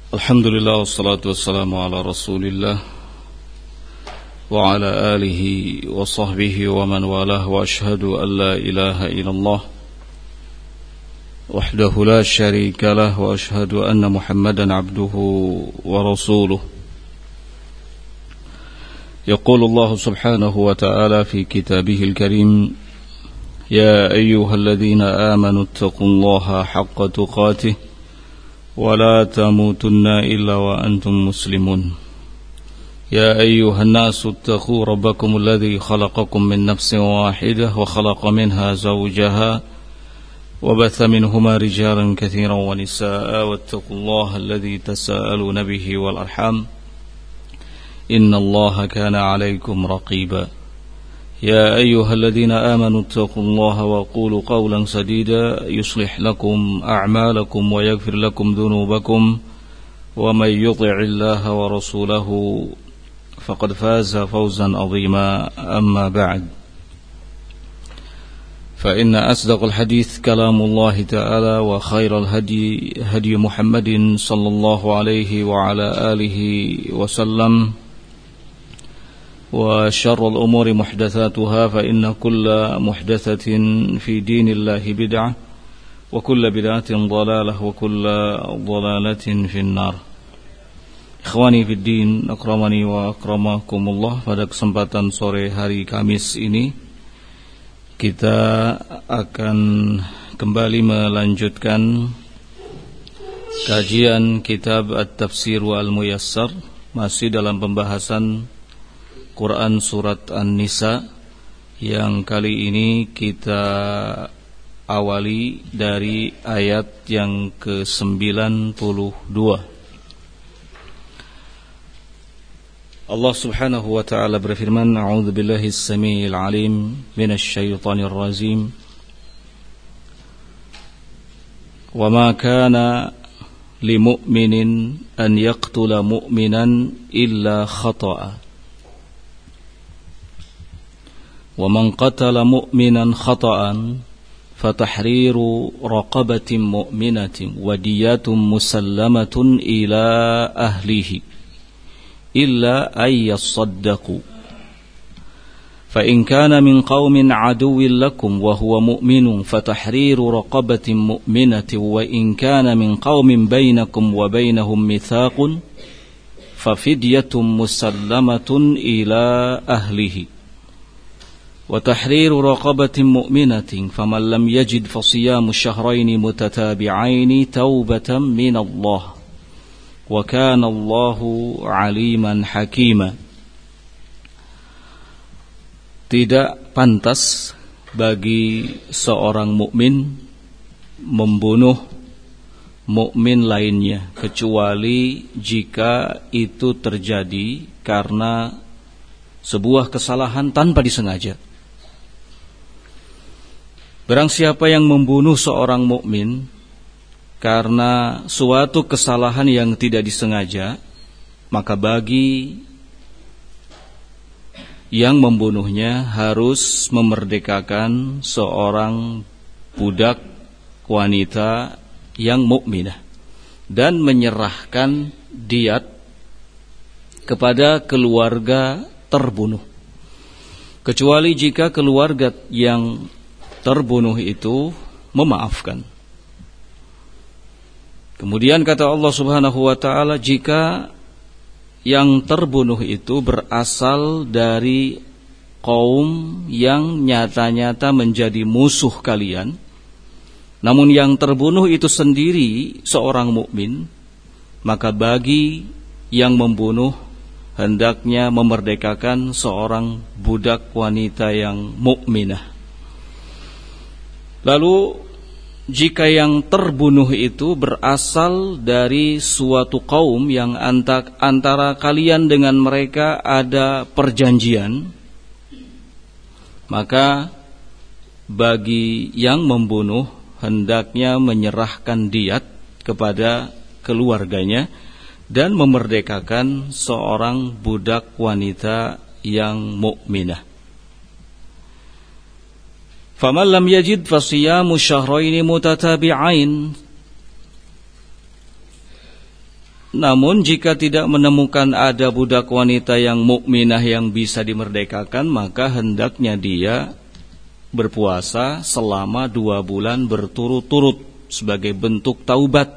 Alhamdulillah wassalatu wassalamu ala rasulillah wa ala alihi wa sahbihi wa man walah wa ashhadu an la ilaha illallah wahdahu la syarika lah wa ashhadu anna muhammadan abduhu wa rasuluh. Yaqulu Allah subhanahu wa ta'ala fi kitabihil karim, ya ayyuhalladzina amanu ittaqullaha haqqa tuqatih ولا تموتن إلا وأنتم مسلمون يا أيها الناس اتقوا ربكم الذي خلقكم من نفس واحدة وخلق منها زوجها وبث منهما رجالا كثيرا ونساء واتقوا الله الذي تساءلون به والأرحام إن الله كان عليكم رقيبا يا أيها الذين آمنوا اتقوا الله وقولوا قولا سديدا يصلح لكم أعمالكم ويغفر لكم ذنوبكم ومن يطع الله ورسوله فقد فاز فوزا عظيما أما بعد فإن أصدق الحديث كلام الله تعالى وخير الهدي هدي محمد صلى الله عليه وعلى آله وسلم وشر الأمور محدثاتها فإن كل محدثة في دين الله بدعة وكل بدعة ضلالة وكل ضلالة في النار. Ikhwani fi din, akramani wa akramakumullah. Pada kesempatan sore hari Kamis ini kita akan kembali melanjutkan kajian kitab At-Tafsir wal Muyassar, masih dalam pembahasan Quran Surat An-Nisa, yang kali ini kita awali dari ayat yang ke-92. Allah Subhanahu wa ta'ala berfirman, A'udzu billahi as-sami'il 'alim minasy syaithanir rajim. Wa ma kana limu'minin an yaqtula mu'minan illa khata'a. ومن قتل مؤمنا خطأ فتحرير رقبة مؤمنة ودية مسلمة إلى أهله إلا أن يصدقوا فإن كان من قوم عدو لكم وهو مؤمن فتحرير رقبة مؤمنة وإن كان من قوم بينكم وبينهم ميثاق ففدية مسلمة إلى أهله وتحرير رقبة مؤمنة فمن لم يجد فصيام شهرين متتابعين توبة من الله وكان الله عليما حكيما. Tidak pantas bagi seorang mukmin membunuh mukmin lainnya kecuali jika itu terjadi karena sebuah kesalahan tanpa disengaja. Barang siapa yang membunuh seorang mukmin karena suatu kesalahan yang tidak disengaja, maka bagi yang membunuhnya harus memerdekakan seorang budak wanita yang mukminah dan menyerahkan diyat kepada keluarga terbunuh, kecuali jika keluarga yang terbunuh itu memaafkan. Kemudian kata Allah Subhanahu wa ta'ala, jika yang terbunuh itu berasal dari kaum yang nyata-nyata menjadi musuh kalian, namun yang terbunuh itu sendiri seorang mukmin, maka bagi yang membunuh hendaknya memerdekakan seorang budak wanita yang mukminah. Lalu jika yang terbunuh itu berasal dari suatu kaum yang antara kalian dengan mereka ada perjanjian, maka bagi yang membunuh hendaknya menyerahkan diyat kepada keluarganya dan memerdekakan seorang budak wanita yang mukminah. Faman lam yajid fasiyamu syahraini mutatabi'ain. Namun jika tidak menemukan ada budak wanita yang mukminah yang bisa dimerdekakan, maka hendaknya dia berpuasa selama 2 bulan berturut-turut sebagai bentuk taubat.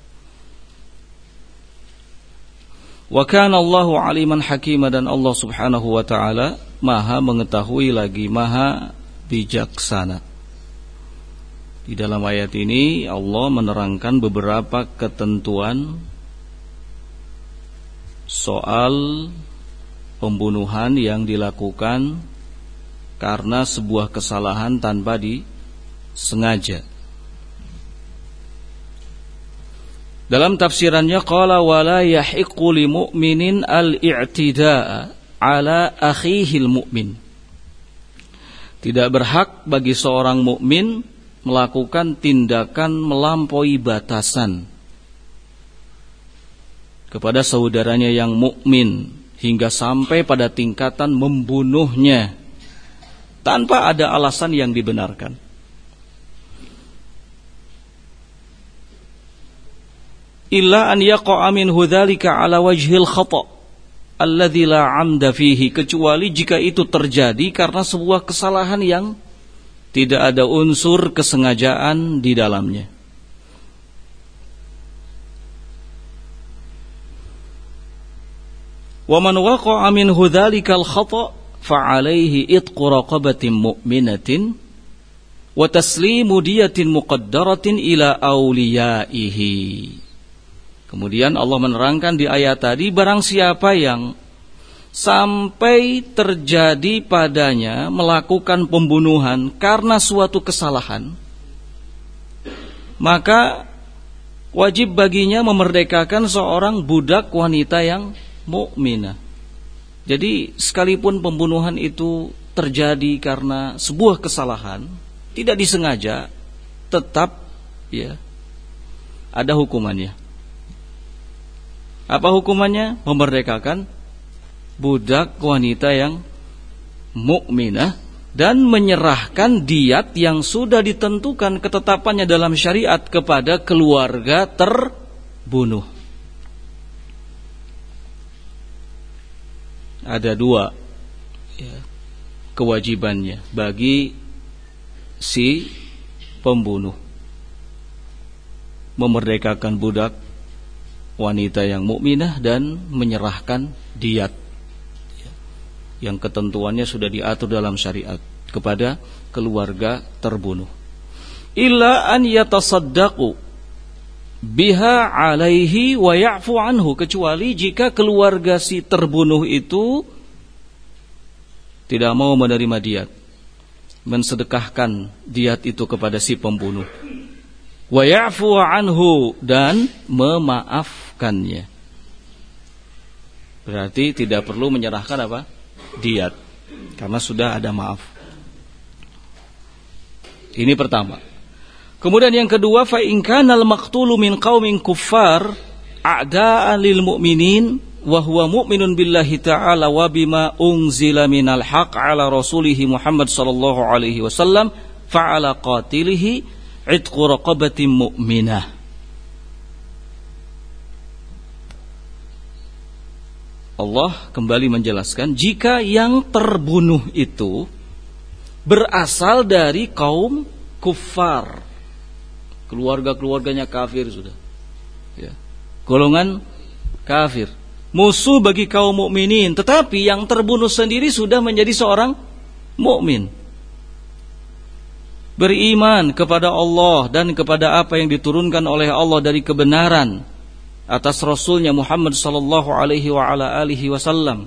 Wa kana Allahu aliman hakima, dan Allah Subhanahu wa taala Maha mengetahui lagi Maha bijaksana. Di dalam ayat ini Allah menerangkan beberapa ketentuan soal pembunuhan yang dilakukan karena sebuah kesalahan tanpa disengaja. Dalam tafsirannya qala wala yahiqqu li mu'minin al-i'tida'a ala akhihil mu'min. Tidak berhak bagi seorang mukmin melakukan tindakan melampaui batasan kepada saudaranya yang mukmin hingga sampai pada tingkatan membunuhnya tanpa ada alasan yang dibenarkan. Illa an yaqa'a minhu dzalika ala wajhil khata' alladzi la 'amda fihi, kecuali jika itu terjadi karena sebuah kesalahan yang tidak ada unsur kesengajaan di dalamnya. Wa man waqa'a minhu dzalikal khata' fa 'alaihi itqu raqabatin mu'minatin wa taslimu diyatin muqaddaratin ila awliyaihi. Kemudian Allah menerangkan di ayat tadi, barang siapa yang sampai terjadi padanya melakukan pembunuhan karena suatu kesalahan, maka wajib baginya memerdekakan seorang budak wanita yang mukminah. Jadi sekalipun pembunuhan itu terjadi karena sebuah kesalahan, tidak disengaja, tetap ya ada hukumannya. Apa hukumannya? Memerdekakan budak wanita yang mukminah dan menyerahkan diat yang sudah ditentukan ketetapannya dalam syariat kepada keluarga terbunuh. Ada 2 kewajibannya bagi si pembunuh: memerdekakan budak wanita yang mukminah dan menyerahkan diat yang ketentuannya sudah diatur dalam syariat kepada keluarga terbunuh. Illa an yatasaddaqu biha alaihi wa ya'fu anhu, kecuali jika keluarga si terbunuh itu tidak mau menerima diat, mensedekahkan diat itu kepada si pembunuh. Wa ya'fu anhu, dan memaafkannya. Berarti tidak perlu menyerahkan apa? Diat, karena sudah ada maaf. Ini pertama. Kemudian yang kedua, fa in kana al-maqtulu min qaumin kuffar a'da'an lil mu'minin wa huwa mu'minun billahi ta'ala wa bima unzila minal haqq ala rasulih Muhammad sallallahu alaihi wasallam fa'ala qatilihi itqu raqabatin mu'minah. Allah kembali menjelaskan, jika yang terbunuh itu berasal dari kaum kufar, keluarga-keluarganya kafir sudah, ya, golongan kafir, musuh bagi kaum mukminin, tetapi yang terbunuh sendiri sudah menjadi seorang mukmin, beriman kepada Allah dan kepada apa yang diturunkan oleh Allah dari kebenaran atas Rasulnya Muhammad sallallahu alaihi wa ala alihi wasallam,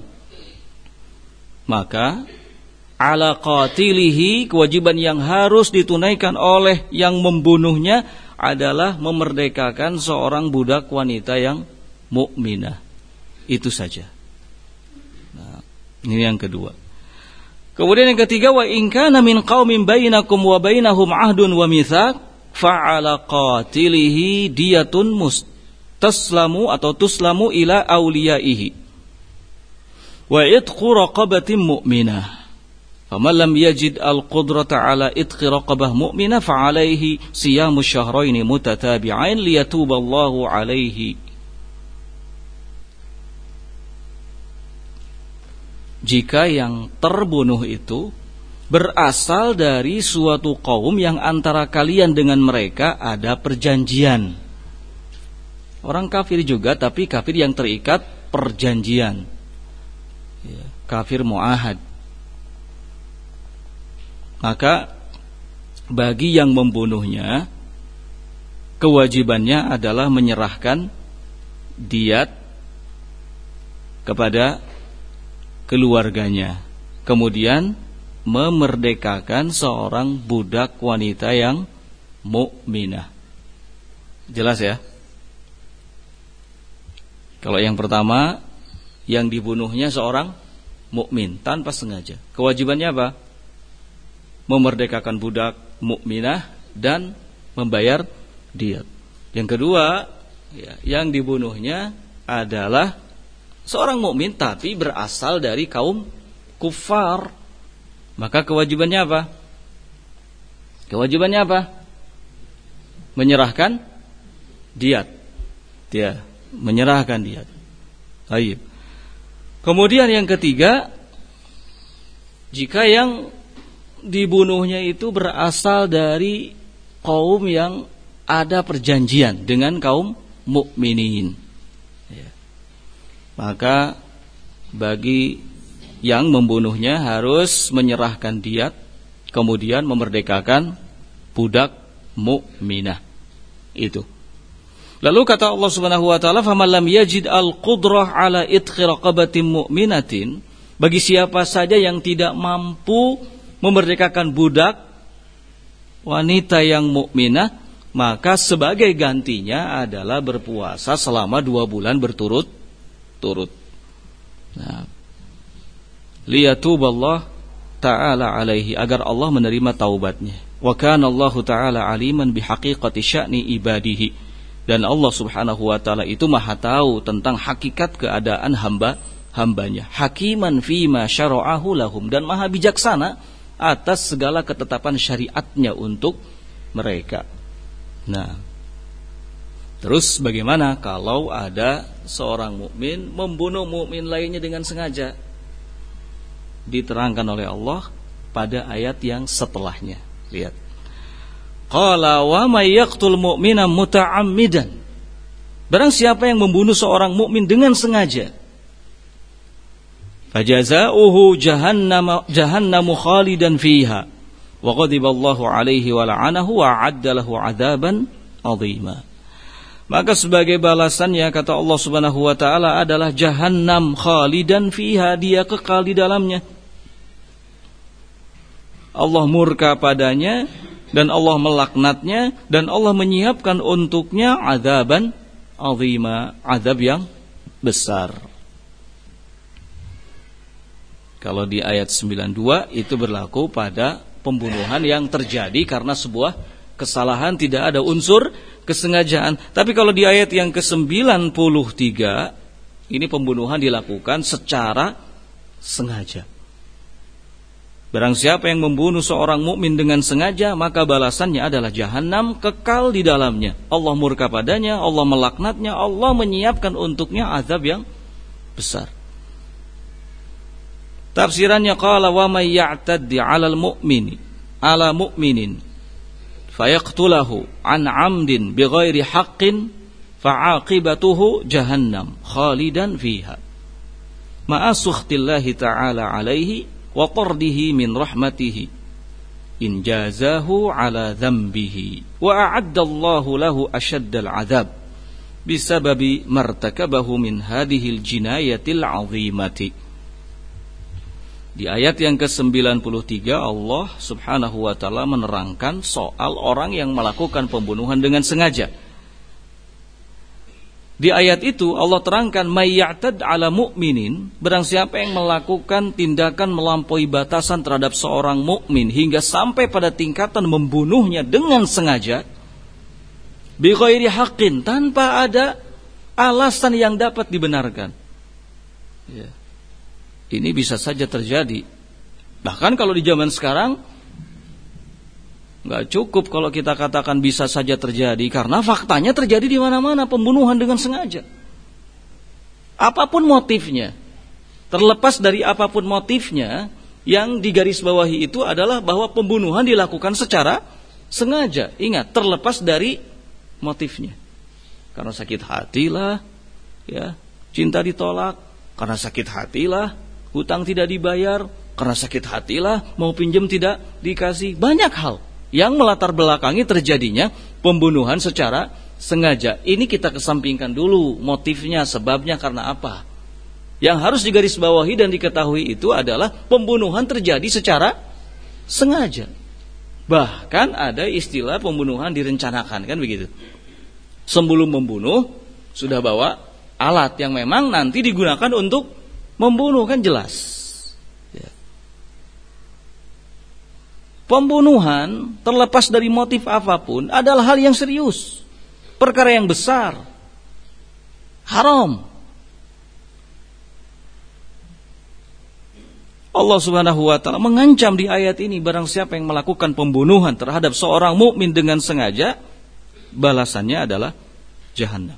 maka ala qatilihi, kewajiban yang harus ditunaikan oleh yang membunuhnya adalah memerdekakan seorang budak wanita yang mukminah. Itu saja. Nah, ini yang kedua. Kemudian yang ketiga, wa in kana min qaumin bainakum wa bainahum ahdun wa mitsaq fa'ala qatilihi diyatun mustaslamu atau tuslamu ila awliyaihi wa itqu raqabatin mu'minah. Faman lam yajid al-qudrata ala itqi raqabah mu'minah fa'alaihi siyamu syahraini mutatabi'ain liyatuballahu alaihi. jika yang terbunuh itu berasal dari suatu kaum yang antara kalian dengan mereka ada perjanjian. Orang kafir juga, tapi kafir yang terikat perjanjian, kafir muahad. Maka bagi yang membunuhnya, kewajibannya adalah menyerahkan diyat kepada keluarganya, kemudian memerdekakan seorang budak wanita yang mukminah. Jelas ya? Kalau yang pertama, yang dibunuhnya seorang mukmin tanpa sengaja, kewajibannya apa? Memerdekakan budak mukminah dan membayar diyat. Yang kedua, yang dibunuhnya adalah seorang mukmin tapi berasal dari kaum kufar. Maka kewajibannya apa? Kewajibannya apa? Menyerahkan diyat. Dia menyerahkan diyat. Baik. Kemudian yang ketiga, jika yang dibunuhnya itu berasal dari kaum yang ada perjanjian dengan kaum mukminin, maka bagi yang membunuhnya harus menyerahkan diyat, kemudian memerdekakan budak mukminah. Itu. Lalu kata Allah Subhanahu wa taala, "Faman lam yajid al-qudrah ala itqi raqabatin mu'minatin", bagi siapa saja yang tidak mampu memerdekakan budak wanita yang mukminah, maka sebagai gantinya adalah berpuasa selama 2 bulan berturut-turut. Nah, liyatuballah ta'ala alaihi, agar Allah menerima taubatnya. Wa kana Allahu ta'ala aliman bihaqiqati sya'ni ibadihi, dan Allah Subhanahu wa taala itu Maha tahu tentang hakikat keadaan hambanya. Hakiman fima syara'ahu lahum, dan Maha bijaksana atas segala ketetapan syariatnya untuk mereka. Nah, terus bagaimana kalau ada seorang mukmin membunuh mukmin lainnya dengan sengaja? Diterangkan oleh Allah pada ayat yang setelahnya. Lihat. Qala wa may yaqtul mu'mina muta'ammidan. Barang siapa yang membunuh seorang mukmin dengan sengaja, fajazauhu jahannamu khalidan fiha wa ghadiballahu alaihi wa la'anahu wa 'adda lahu 'adzaban 'azima. Maka sebagai balasannya, kata Allah Subhanahu wa taala, adalah jahannam khalidan fiha, dia kekal di dalamnya. Allah murka padanya dan Allah melaknatnya, dan Allah menyiapkan untuknya adzaban azima, azab yang besar. Kalau di ayat 92 itu berlaku pada pembunuhan yang terjadi karena sebuah kesalahan, tidak ada unsur kesengajaan. Tapi kalau di ayat yang ke-93, ini pembunuhan dilakukan secara sengaja. Barang siapa yang membunuh seorang mukmin dengan sengaja, maka balasannya adalah jahanam, kekal di dalamnya. Allah murka padanya, Allah melaknatnya, Allah menyiapkan untuknya azab yang besar. Tafsirannya, qala wa may ya'taddi 'alal mu'mini 'ala mu'minin fayaqtulahu an 'amdin bighairi haqqin fa'aqibatuhu jahannam khalidan fiha ma'a sukhtillahi ta'ala 'alaihi wa tardihi min rahmatihi in jazahu 'ala dhanbihi wa a'adda Allahu lahu ashaddal 'adzab bisababi martakabahu min hadhil jinayatil 'azimati. Di ayat yang ke-93 Allah Subhanahu wa taala menerangkan soal orang yang melakukan pembunuhan dengan sengaja. Di ayat itu Allah terangkan may ya'tad 'ala mu'minin, barang siapa yang melakukan tindakan melampaui batasan terhadap seorang mukmin hingga sampai pada tingkatan membunuhnya dengan sengaja, bi ghairi haqqin, tanpa ada alasan yang dapat dibenarkan. Ya. Ini bisa saja terjadi. Bahkan kalau di zaman sekarang nggak cukup kalau kita katakan bisa saja terjadi, karena faktanya terjadi di mana-mana pembunuhan dengan sengaja. Apapun motifnya, Terlepas dari apapun motifnya, yang digarisbawahi itu adalah bahwa pembunuhan dilakukan secara sengaja. Ingat, terlepas dari motifnya. Karena sakit hatilah, ya, cinta ditolak. Karena sakit hatilah, hutang tidak dibayar. Karena sakit hatilah, mau pinjam tidak dikasih. Banyak hal yang melatar belakangi terjadinya pembunuhan secara sengaja. Ini kita kesampingkan dulu motifnya, sebabnya karena apa. Yang harus digarisbawahi dan diketahui itu adalah pembunuhan terjadi secara sengaja. Bahkan ada istilah pembunuhan direncanakan, kan begitu. Sebelum membunuh sudah bawa alat yang memang nanti digunakan untuk membunuh, kan jelas. Ya. Pembunuhan terlepas dari motif apapun adalah hal yang serius, perkara yang besar, haram. Allah Subhanahu wa taala mengancam di ayat ini, barang siapa yang melakukan pembunuhan terhadap seorang mukmin dengan sengaja, balasannya adalah jahannam.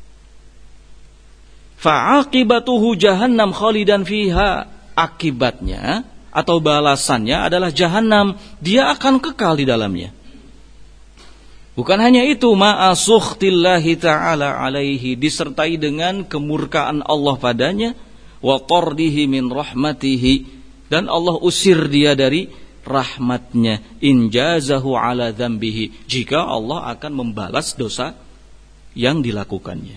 Fa'aqibatuhu jahannam khalidan fiha. Akibatnya atau balasannya adalah jahannam, dia akan kekal di dalamnya. Bukan hanya itu, ma'asukhtillahi ta'ala alaihi, disertai dengan kemurkaan Allah padanya, wa tardihi min rahmatihi, dan Allah usir dia dari rahmatnya, injazahu ala dzambihi, jika Allah akan membalas dosa yang dilakukannya.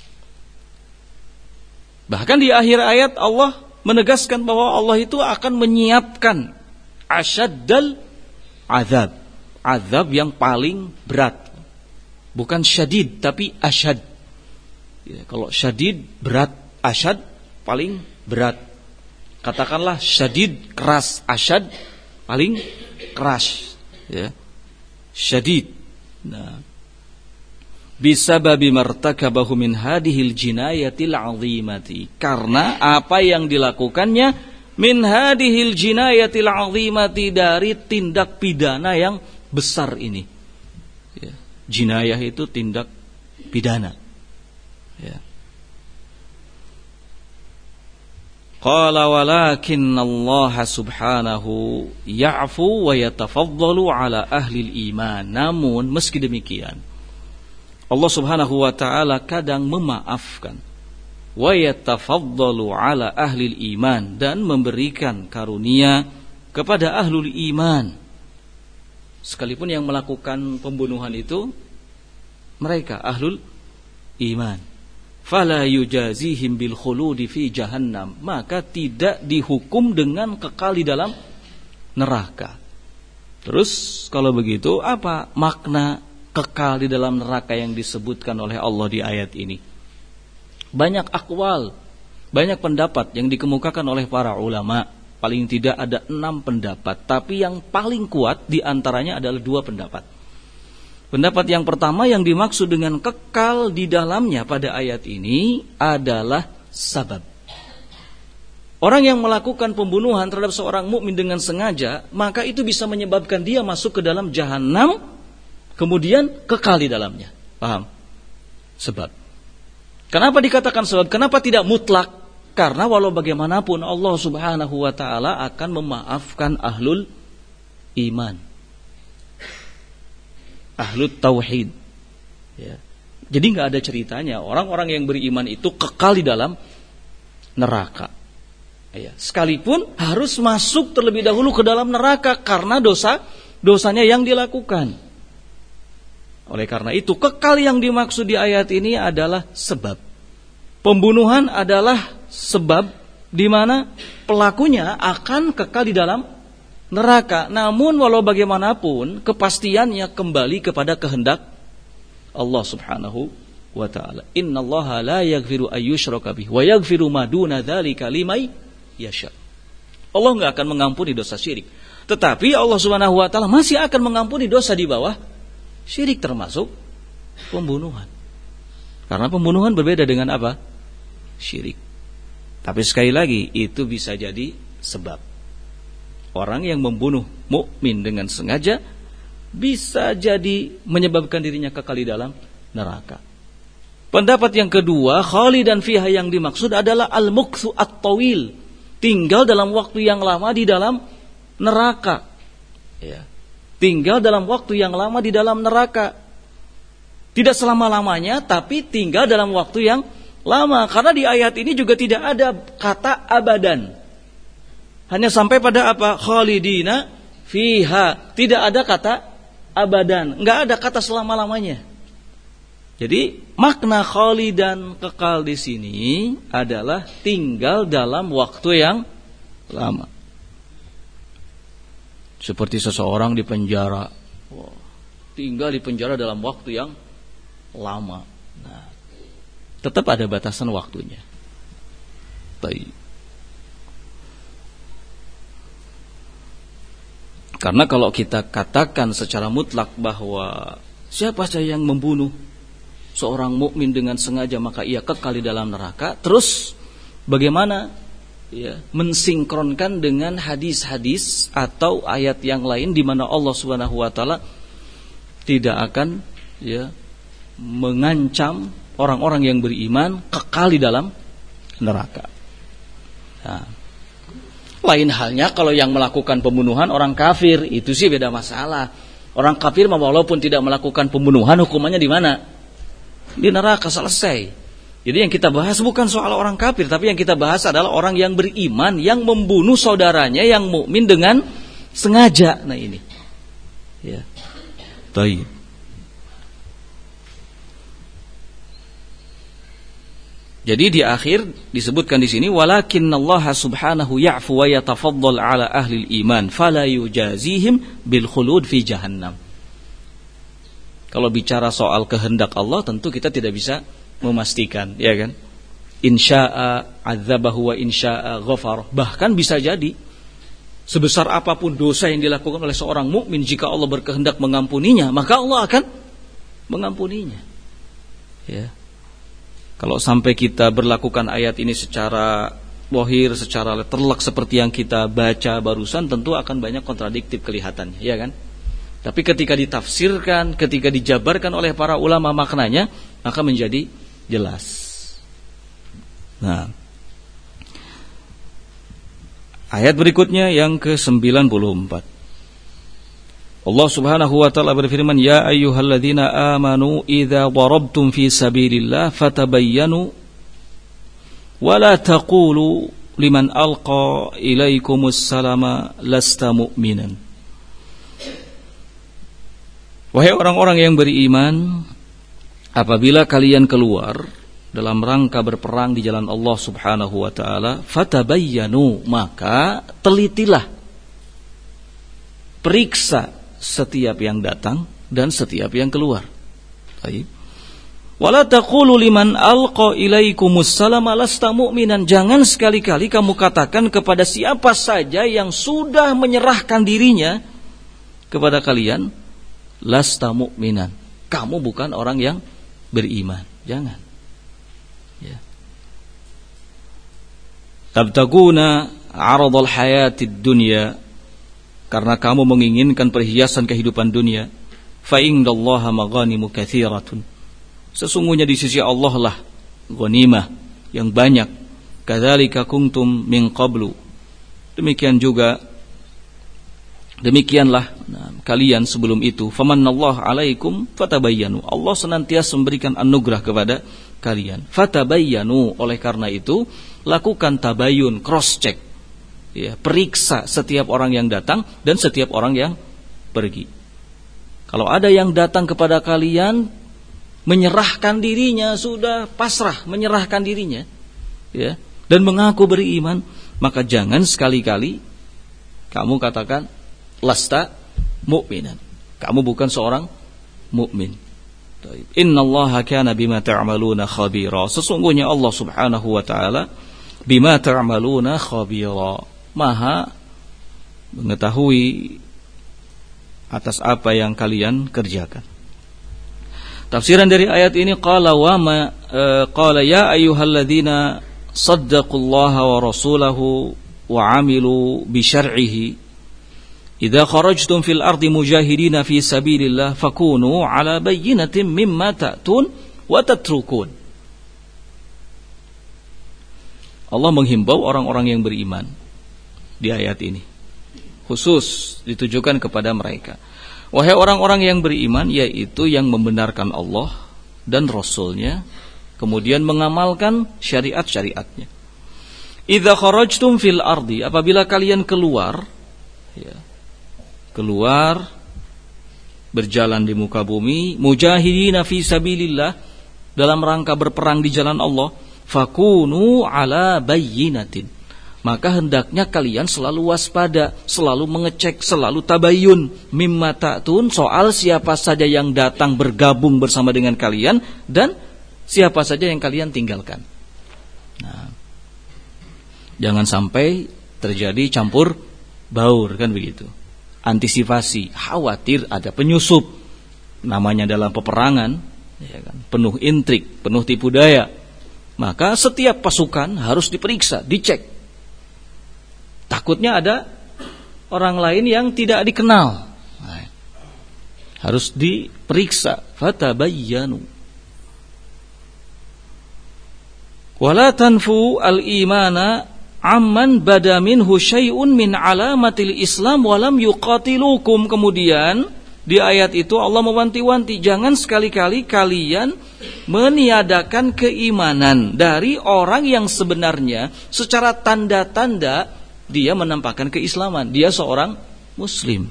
Bahkan di akhir ayat Allah menegaskan bahwa Allah itu akan menyiapkan asyaddal azab, azab yang paling berat. Bukan syadid tapi asyad. Ya, kalau syadid berat, asyad paling berat. Katakanlah syadid keras, asyad paling keras, ya. Syadid. Nah, bisababi martakabahu min hadhil jinayatil azimati, karena apa yang dilakukannya min hadhil jinayatil azimati, dari tindak pidana yang besar ini. Ya. Jinayah itu tindak pidana. Ya. Qala walakin Allah subhanahu ya'fu wa yatafaddalu ala ahli iman. Namun meski demikian, Allah subhanahu wa ta'ala kadang memaafkan, wa yatafaddalu ala ahli iman, dan memberikan karunia kepada ahlul iman. Sekalipun yang melakukan pembunuhan itu mereka ahlul iman. Fala yujazihim bil khuludi fi jahannam, maka tidak dihukum dengan kekal di dalam neraka. Terus kalau begitu apa makna kekal di dalam neraka yang disebutkan oleh Allah di ayat ini? Banyak akwal, banyak pendapat yang dikemukakan oleh para ulama. Paling tidak ada 6 pendapat, tapi yang paling kuat di antaranya adalah 2 pendapat. Pendapat yang pertama, yang dimaksud dengan kekal di dalamnya pada ayat ini adalah sabab. Orang yang melakukan pembunuhan terhadap seorang mukmin dengan sengaja, maka itu bisa menyebabkan dia masuk ke dalam jahanam, kemudian kekal di dalamnya. Paham? Sebab. Kenapa dikatakan sebab? Kenapa tidak mutlak? Karena walau bagaimanapun Allah subhanahu wa ta'ala akan memaafkan ahlul iman, ahlut tauhid, ya. Jadi nggak ada ceritanya orang-orang yang beriman itu kekal di dalam neraka, ya. Sekalipun harus masuk terlebih dahulu ke dalam neraka karena dosanya yang dilakukan. Oleh karena itu kekal yang dimaksud di ayat ini adalah sebab. Pembunuhan adalah sebab di mana pelakunya akan kekal di dalam neraka. Namun walau bagaimanapun kepastiannya kembali kepada kehendak Allah subhanahu wa ta'ala. Innallaha la yaghfiru ayyushraka bihi wa yaghfiru ma duna dzalika liman yasha. Allah enggak akan mengampuni dosa syirik, tetapi Allah subhanahu wa ta'ala masih akan mengampuni dosa di bawah syirik, termasuk pembunuhan. Karena pembunuhan berbeda dengan apa? Syirik. Tapi sekali lagi itu bisa jadi sebab. Orang yang membunuh mukmin dengan sengaja bisa jadi menyebabkan dirinya kekal di dalam neraka. Pendapat yang kedua, khalidan fiha, yang dimaksud adalah al-muktsu at-tawil, tinggal dalam waktu yang lama di dalam neraka. Ya. Tinggal dalam waktu yang lama di dalam neraka. Tidak selama-lamanya, tapi tinggal dalam waktu yang lama. Karena di ayat ini juga tidak ada kata abadan. Hanya sampai pada apa? Khalidina fiha. Tidak ada kata abadan. Enggak ada kata selama-lamanya. Jadi makna khalidan, kekal di sini adalah tinggal dalam waktu yang lama. Seperti seseorang di penjara. Tinggal di penjara dalam waktu yang lama. Nah, tetap ada batasan waktunya. Baik. Karena kalau kita katakan secara mutlak bahwa siapa saja yang membunuh seorang mukmin dengan sengaja maka ia kekal di dalam neraka, terus bagaimana ya mensinkronkan dengan hadis-hadis atau ayat yang lain di mana Allah Subhanahu wa taala tidak akan ya mengancam orang-orang yang beriman kekal di dalam neraka. Nah, lain halnya kalau yang melakukan pembunuhan orang kafir, itu sih beda masalah. Orang kafir walaupun tidak melakukan pembunuhan, hukumannya di mana? Di neraka, selesai. Jadi yang kita bahas bukan soal orang kafir, tapi yang kita bahas adalah orang yang beriman yang membunuh saudaranya yang mukmin dengan sengaja. Nah ini. Ya. Baik. Jadi di akhir disebutkan di sini walakinnallaha subhanahu ya'fu wa yatafaddal ala ahli iman fala yujazihim bil khulud fi jahannam. Kalau bicara soal kehendak Allah tentu kita tidak bisa memastikan, ya kan? Insya'a adzabahu wa insya'a ghafar. Bahkan bisa jadi sebesar apapun dosa yang dilakukan oleh seorang mukmin, jika Allah berkehendak mengampuninya, maka Allah akan mengampuninya. Ya. Kalau sampai kita berlakukan ayat ini secara zahir, secara terlek seperti yang kita baca barusan, tentu akan banyak kontradiktif kelihatannya, ya kan? Tapi ketika ditafsirkan, ketika dijabarkan oleh para ulama maknanya, maka menjadi jelas. Nah, ayat berikutnya yang ke-94. Allah Subhanahu wa taala berfirman, "Ya ayyuhalladzina amanu idza darabtum fi sabilillah fatabayyanu wa la taqulu liman alqa ilaikumus salama lasta mu'minan." Wahai orang-orang yang beriman, apabila kalian keluar dalam rangka berperang di jalan Allah Subhanahu wa taala, fatabayyanu, maka telitilah, periksa setiap yang datang dan setiap yang keluar. Baik. Wala taqulu liman alqa ilaikumus salama lasta mu'minan. Jangan sekali-kali kamu katakan kepada siapa saja yang sudah menyerahkan dirinya kepada kalian, lasta mu'minan, kamu bukan orang yang beriman. Jangan. Ya. Tabtaguna 'aradal hayatid dunya, karena kamu menginginkan perhiasan kehidupan dunia. Fa indallaha maghanimu katsiratun, sesungguhnya di sisi Allah lah ghanimah yang banyak. Kadzalika kuntum min qablu, demikianlah kalian sebelum itu. Famannallahu 'alaikum fatabayyanu, Allah senantiasa memberikan anugerah kepada kalian. Fatabayyanu, oleh karena itu lakukan tabayun, cross check. Ya, periksa setiap orang yang datang dan setiap orang yang pergi. Kalau ada yang datang kepada kalian menyerahkan dirinya, sudah pasrah menyerahkan dirinya, ya, dan mengaku beriman, maka jangan sekali-kali kamu katakan lasta mu'minan, kamu bukan seorang mukmin. Innallaha kana bima ta'maluna khabira, sesungguhnya Allah Subhanahu wa taala bima ta'maluna khabira, Maha mengetahui atas apa yang kalian kerjakan. Tafsiran dari ayat ini, qala ya ayyuhalladzina saddaqullaha wa rasulahu wa amilu bi syar'ihi idza kharajtum fil ardi mujahidina fi sabilillah fakunu ala bayyinatin mimma ta'tun wa tatrukun. Allah menghimbau orang-orang yang beriman di ayat ini. Khusus ditujukan kepada mereka. Wahai orang-orang yang beriman, yaitu yang membenarkan Allah dan Rasul-Nya, kemudian mengamalkan syariat-syariatnya. Idza kharajtum fil ardi, apabila kalian keluar, keluar berjalan di muka bumi, mujahidina fi sabilillah, dalam rangka berperang di jalan Allah, fakunu ala bayyinatin, maka hendaknya kalian selalu waspada, selalu mengecek, selalu tabayun mimma ta'tun, soal siapa saja yang datang bergabung bersama dengan kalian dan siapa saja yang kalian tinggalkan. Nah, jangan sampai terjadi campur baur, kan begitu. Antisipasi, khawatir ada penyusup, namanya dalam peperangan, ya kan, penuh intrik, penuh tipu daya. Maka setiap pasukan harus diperiksa, dicek. Takutnya ada orang lain yang tidak dikenal. Nah, harus diperiksa. Fatabayyanu. Wala tanfu al-imana amman bada minhu syai'un min alamatil Islam walam yuqatilukum. Kemudian di ayat itu Allah mewanti-wanti, jangan sekali-kali kalian meniadakan keimanan dari orang yang sebenarnya secara tanda-tanda dia menampakkan keislaman, dia seorang muslim.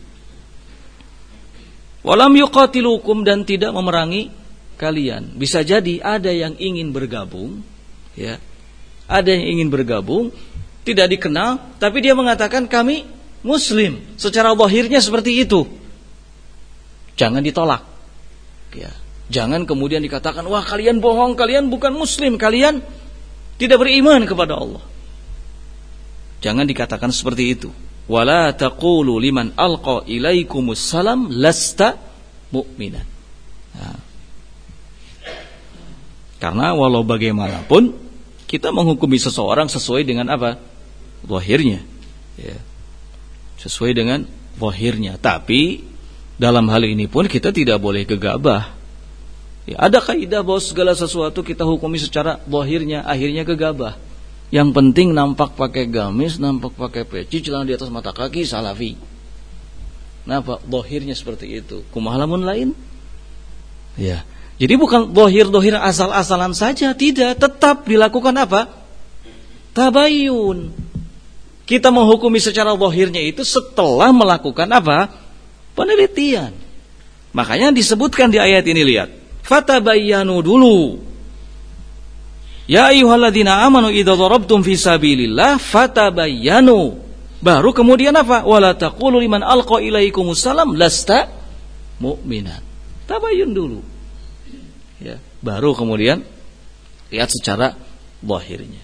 Walam yuqatilukum, dan tidak memerangi kalian. Bisa jadi ada yang ingin bergabung, ya. Ada yang ingin bergabung, tidak dikenal, tapi dia mengatakan kami muslim. Secara zahirnya seperti itu. Jangan ditolak. Ya. Jangan kemudian dikatakan, wah kalian bohong, kalian bukan muslim, kalian tidak beriman kepada Allah. Jangan dikatakan seperti itu. Wala taqulu liman alqa ilaikumus salam lasta mu'minan. Nah. Karena walau bagaimanapun kita menghukumi seseorang sesuai dengan apa? Zahirnya. Ya. Sesuai dengan zahirnya. Tapi dalam hal ini pun kita tidak boleh gegabah. Ya, ada kaidah bahwa segala sesuatu kita hukumi secara zahirnya, akhirnya gegabah. Yang penting nampak pakai gamis, nampak pakai peci, celana di atas mata kaki, salafi. Kenapa? Zahirnya seperti itu. Kumaha lamun lain? Ya. Jadi bukan zahir-zahir asal-asalan saja, tidak. Tetap dilakukan apa? Tabayyun. Kita menghukumi secara zahirnya itu setelah melakukan apa? Penelitian. Makanya disebutkan di ayat ini, lihat. Fatabayyanu dulu. Ya ayyuhalladzina amanu idza darabtum fi sabilillah fatabayyanu. Baru kemudian apa? Wala taqulu liman alqa ilaikumus salam lasta mu'minan. Tabayyun dulu. Ya, baru kemudian lihat secara zahirnya.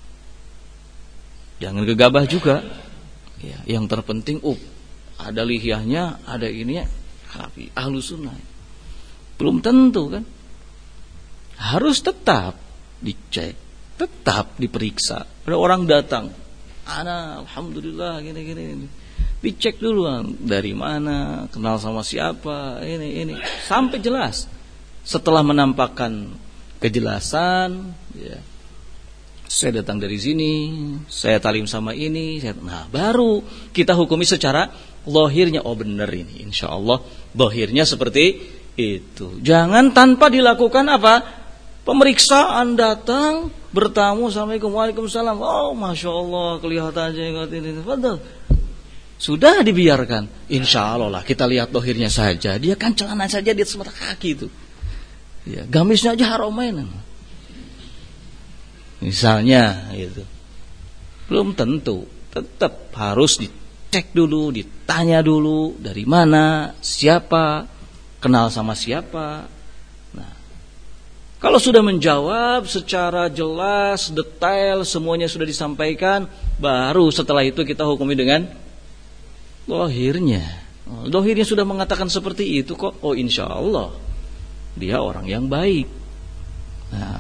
Jangan gegabah juga. Ya, yang terpenting ada lihiyahnya, ada ininya, Ahlus Sunnah. Belum tentu kan? Harus tetap dicek, tetap diperiksa. Ada orang datang, ana alhamdulillah gini. Dicek dulu dari mana, kenal sama siapa, ini sampai jelas. Setelah menampakkan kejelasan, ya, saya datang dari sini, saya talim sama ini, nah baru kita hukumi secara zahirnya. Oh benar ini, insya Allah zahirnya seperti itu. Jangan tanpa dilakukan apa? Pemeriksaan, datang, bertamu, assalamualaikum, waalaikumsalam. Oh, masya Allah, kelihatan jenggot ini. Betul. Sudah dibiarkan. Insya Allah lah, kita lihat dohirnya saja. Dia kan celana saja di atas mata kaki itu. Ya, gamisnya aja haromain. Misalnya, gitu. Belum tentu. Tetap harus dicek dulu, ditanya dulu dari mana, siapa, kenal sama siapa. Kalau sudah menjawab secara jelas, detail, semuanya sudah disampaikan, baru setelah itu kita hukumi dengan zahirnya. Zahirnya sudah mengatakan seperti itu kok. Oh insya Allah dia orang yang baik. Nah,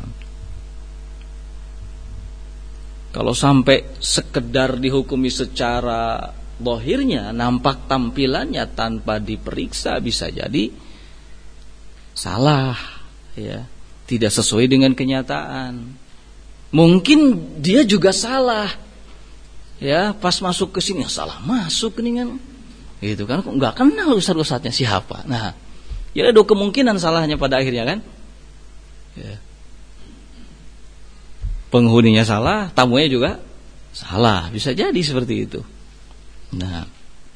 kalau sampai sekedar dihukumi secara zahirnya, nampak tampilannya tanpa diperiksa, bisa jadi salah, ya. Tidak sesuai dengan kenyataan. Mungkin dia juga salah. Ya, pas masuk ke sini salah masuk nih kan. Gitu kan, enggak kenal ustaz-ustaznya siapa. Nah, ya ada kemungkinan salahnya pada akhirnya kan. Ya. Penghuninya salah, tamunya juga salah, bisa jadi seperti itu. Nah,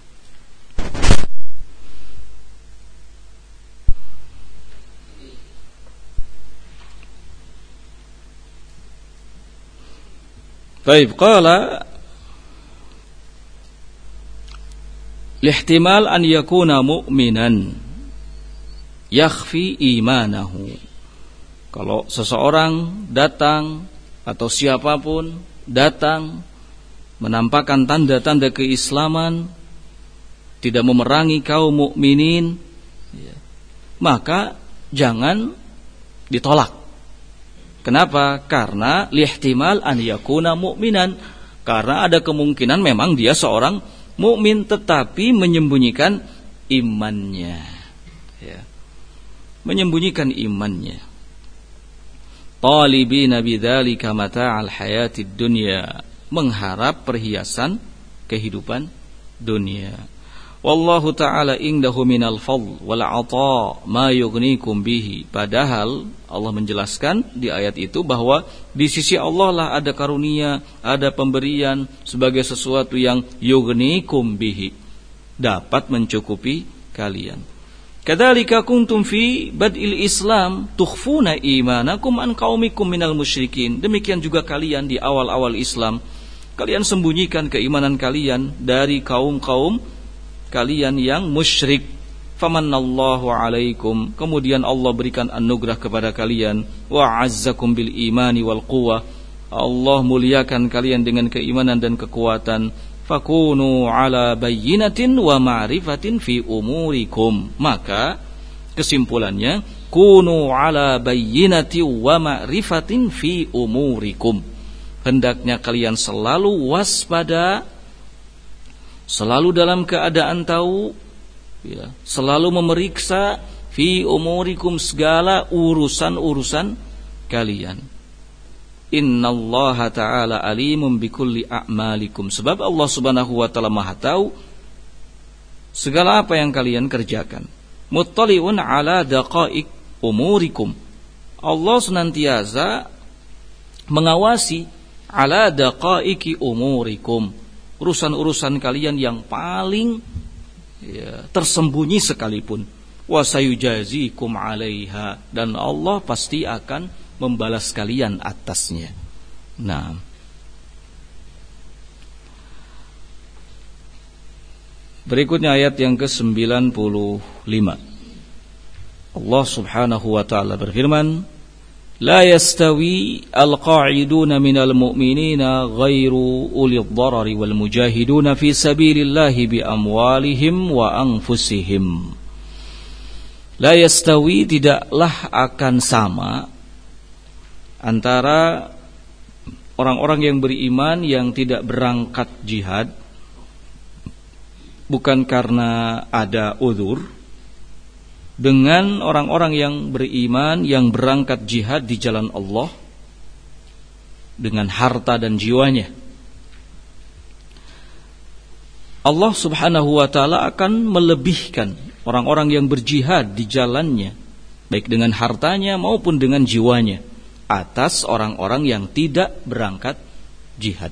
baik, qala lihtimal an yakuna mu'minan yakhfi imanahu. Kalau seseorang datang atau siapapun datang menampakkan tanda-tanda keislaman, tidak memerangi kaum mukminin, maka jangan ditolak. Kenapa? Karena lihtimal an yakuna mu'minan, karena ada kemungkinan memang dia seorang mukmin tetapi menyembunyikan imannya, ya. Menyembunyikan imannya. Talibina bidzalika mata'al hayatid dunya, mengharap perhiasan kehidupan dunia. Wallahu ta'ala indahu minal fadl wal 'ata ma yughnikum bihi. Padahal Allah menjelaskan di ayat itu bahwa di sisi Allah lah ada karunia, ada pemberian sebagai sesuatu yang yughnikum bihi, dapat mencukupi kalian. Kadzalika kuntum fi bad'il Islam tukhfuna imanakum an qaumikum minal musyrikin. Demikian juga kalian di awal-awal Islam, kalian sembunyikan keimanan kalian dari kaum-kaum kalian yang musyrik. Famanallahu alaikum, kemudian Allah berikan anugerah kepada kalian. Wa azzakum bil imani wal quwwah, Allah muliakan kalian dengan keimanan dan kekuatan. Fakunu ala bayyinatin wa ma'rifatin fi umurikum, maka kesimpulannya kunu ala bayyinati wa ma'rifatin fi umurikum, hendaknya kalian selalu waspada, selalu dalam keadaan tahu, ya, selalu memeriksa fi umurikum, segala urusan-urusan kalian. Innallaha ta'ala alimun bikulli a'malikum, sebab Allah subhanahu wa ta'ala maha tahu segala apa yang kalian kerjakan. Muttali'un ala daqa'iq umurikum, Allah senantiasa mengawasi ala daqa'iqi umurikum, urusan-urusan kalian yang paling, ya, tersembunyi sekalipun. Wa sayujazikum 'alaiha, dan Allah pasti akan membalas kalian atasnya. Nah, berikutnya ayat yang ke-95. Allah subhanahu wa ta'ala berfirman, La yastawi al-qa'iduna minal mu'minina ghairu ulil dharari wal mujahiduna fi sabilillahi bi amwalihim wa anfusihim. La yastawi, tidaklah akan sama antara orang-orang yang beriman yang tidak berangkat jihad, bukan karena ada uzur, dengan orang-orang yang beriman yang berangkat jihad di jalan Allah dengan harta dan jiwanya. Allah subhanahu wa ta'ala akan melebihkan orang-orang yang berjihad di jalannya, baik dengan hartanya maupun dengan jiwanya, atas orang-orang yang tidak berangkat jihad.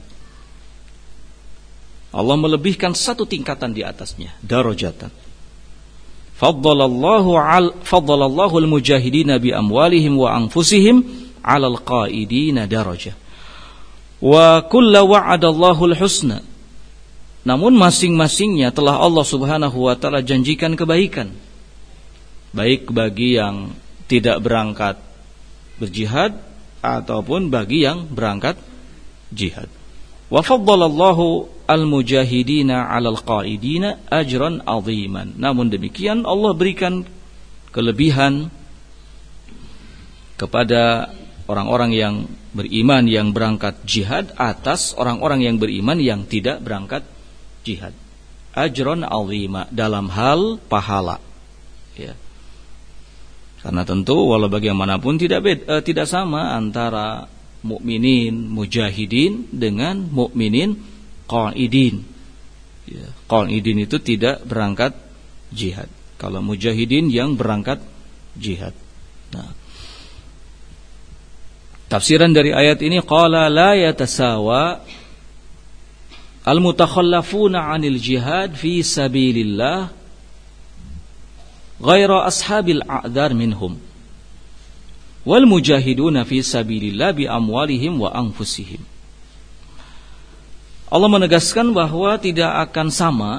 Allah melebihkan satu tingkatan di atasnya, darajatan. Faddalallahu al-mujahidina bi amwalihim wa anfusihim 'alal qa'idina darajah. Wa kullu wa'adallahu al-husna. Namun masing-masingnya telah Allah subhanahu wa ta'ala janjikan kebaikan, baik bagi yang tidak berangkat berjihad ataupun bagi yang berangkat jihad. Wa faddalallahu al-mujahidina 'alal qa'idina ajran 'aziman. Namun demikian Allah berikan kelebihan kepada orang-orang yang beriman yang berangkat jihad atas orang-orang yang beriman yang tidak berangkat jihad. Ajran 'azima, dalam hal pahala, ya. Karena tentu walau bagaimanapun tidak sama antara mukminin mujahidin dengan mukminin qaidin. Ya, qaidin itu tidak berangkat jihad. Kalau mujahidin yang berangkat jihad. Nah, tafsiran dari ayat ini qala la yatasawa al-mutakhallafuna 'anil jihad fi sabilillah ghaira ashabil a'dzar minhum wal mujahiduna fi sabilillah bi amwalihim wa anfusihim. Allah menegaskan bahwa tidak akan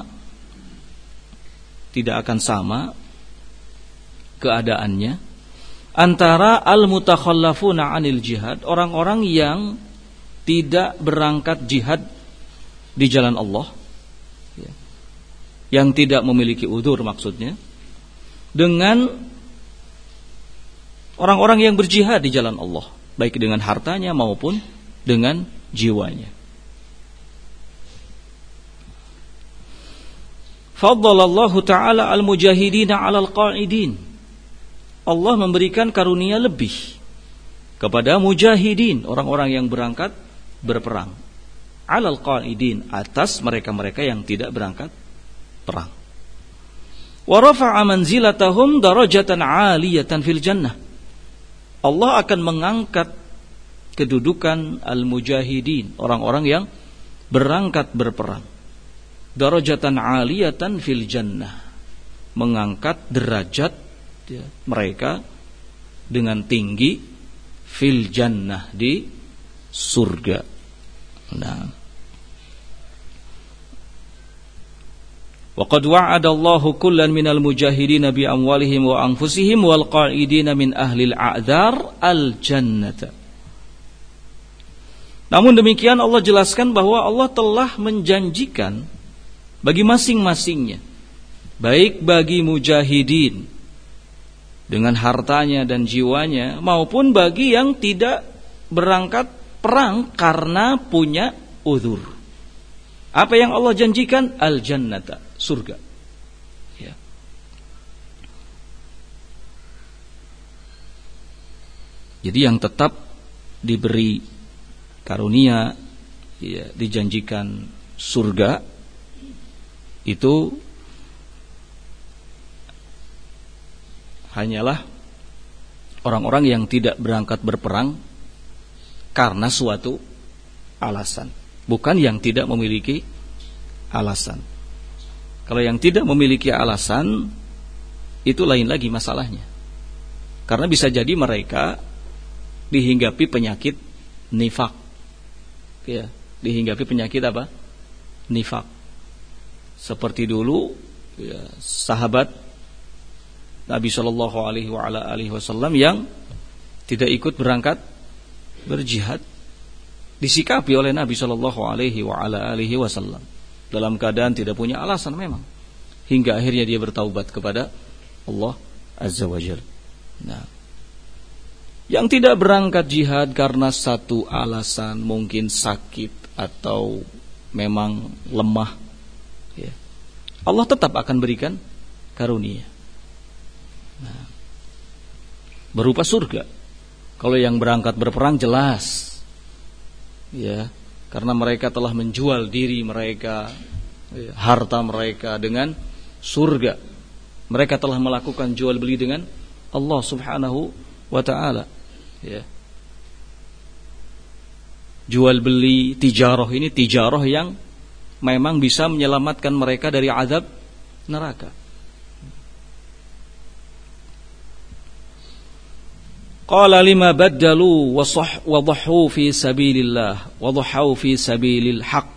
sama keadaannya antara al-mutakhallafuna 'anil jihad, orang-orang yang tidak berangkat jihad di jalan Allah, ya, yang tidak memiliki udzur maksudnya, dengan orang-orang yang berjihad di jalan Allah, baik dengan hartanya maupun dengan jiwanya. Faddalallahu ta'ala al-mujahidina 'alal qa'idin. Allah memberikan karunia lebih kepada mujahidin, orang-orang yang berangkat berperang, 'alal qa'idin, atas mereka-mereka yang tidak berangkat perang. Wa rafa'a manzilatahum darajatan 'aliyatan fil jannah. Allah akan mengangkat kedudukan al-mujahidin, orang-orang yang berangkat berperang, darajatan 'aliyatan fil jannah, mengangkat derajat mereka dengan tinggi fil jannah, di surga. Nah, wa qad wa'ada Allahu kullan minal mujahidin bi amwalihim wa anfusihim wal qa'idin min ahli al-a'dzar al-jannata. Namun demikian Allah jelaskan bahwa Allah telah menjanjikan bagi masing-masingnya, baik bagi mujahidin dengan hartanya dan jiwanya, maupun bagi yang tidak berangkat perang karena punya uzur. Apa yang Allah janjikan? Al-jannata, surga. Ya. Jadi yang tetap diberi karunia, ya, dijanjikan surga, itu hanyalah orang-orang yang tidak berangkat berperang karena suatu alasan, bukan yang tidak memiliki alasan. Kalau yang tidak memiliki alasan, itu lain lagi masalahnya. Karena bisa jadi mereka dihinggapi penyakit nifak. Ya, dihinggapi penyakit apa? Nifak. Seperti dulu, ya, sahabat Nabi Shallallahu Alaihi Wasallam yang tidak ikut berangkat berjihad, disikapi oleh Nabi Shallallahu Alaihi Wasallam dalam keadaan tidak punya alasan memang, hingga akhirnya dia bertaubat kepada Allah Azza wa Jalla. Nah, yang tidak berangkat jihad karena satu alasan, mungkin sakit atau memang lemah, ya, Allah tetap akan berikan karunia. Nah, berupa surga. Kalau yang berangkat berperang jelas, ya, karena mereka telah menjual diri mereka, ya, harta mereka dengan surga. Mereka telah melakukan jual beli dengan Allah Subhanahu wa ta'ala, ya. Jual beli tijarah ini tijarah yang memang bisa menyelamatkan mereka dari azab neraka. Qala lima baddalu wa dhahu fi sabilillah wa dhahu fi sabilil haq.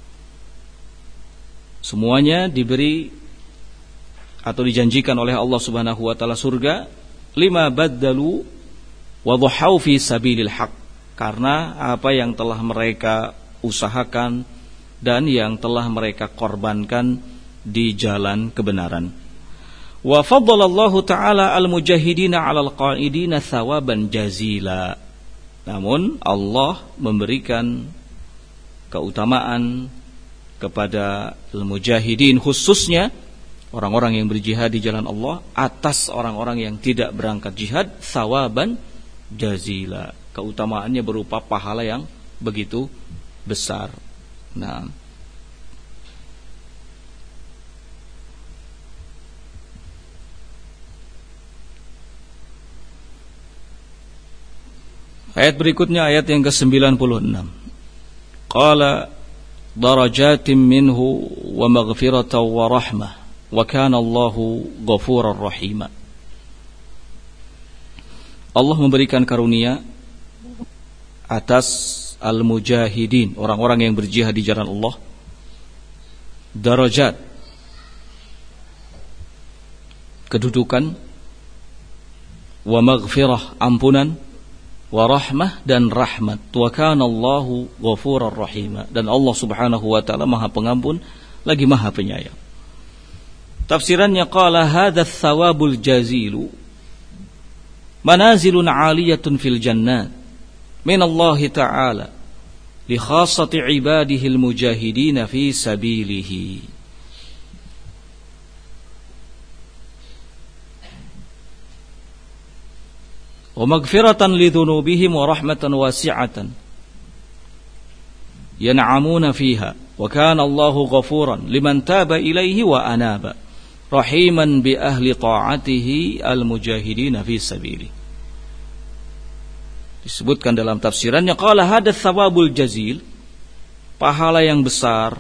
Semuanya diberi atau dijanjikan oleh Allah Subhanahu wa taala surga, lima baddalu wa dhahu fi sabilil haq, karena apa yang telah mereka usahakan dan yang telah mereka korbankan di jalan kebenaran. Wa faddalallahu ta'ala al-mujahidina 'alal qa'idina thawaban jazila. Namun Allah memberikan keutamaan kepada al-mujahidin, khususnya orang-orang yang berjihad di jalan Allah, atas orang-orang yang tidak berangkat jihad, thawaban jazila, keutamaannya berupa pahala yang begitu besar. Nah, ayat berikutnya ayat yang ke-96. Qala darajatin minhu wa maghfiratan wa rahmah wa kana Allahu ghafurar rahima. Allah memberikan karunia atas al-mujahidin, orang-orang yang berjihad di jalan Allah, darajat, kedudukan, wa maghfirah, ampunan, wa rahmah, dan rahmat. Wa kana Allahu ghafurar rahima, dan Allah Subhanahu wa taala Maha Pengampun lagi Maha Penyayang. Tafsirannya, qala hadza tsawabul jazilu manazilun 'aliyatun fil jannat min Allah ta'ala li khassati 'ibadihi al-mujahidin fi sabilihi. Wa maghfiratan li dhunubihim wa rahmatan wasi'atan yan'amuna fiha wa kana Allahu ghafuran liman taba ilaihi wa anaba rahiman bi ahli ta'atihi al-mujahidin fi sabili. Disebutkan dalam tafsirannya, qala hadats tsawabul jazil, pahala yang besar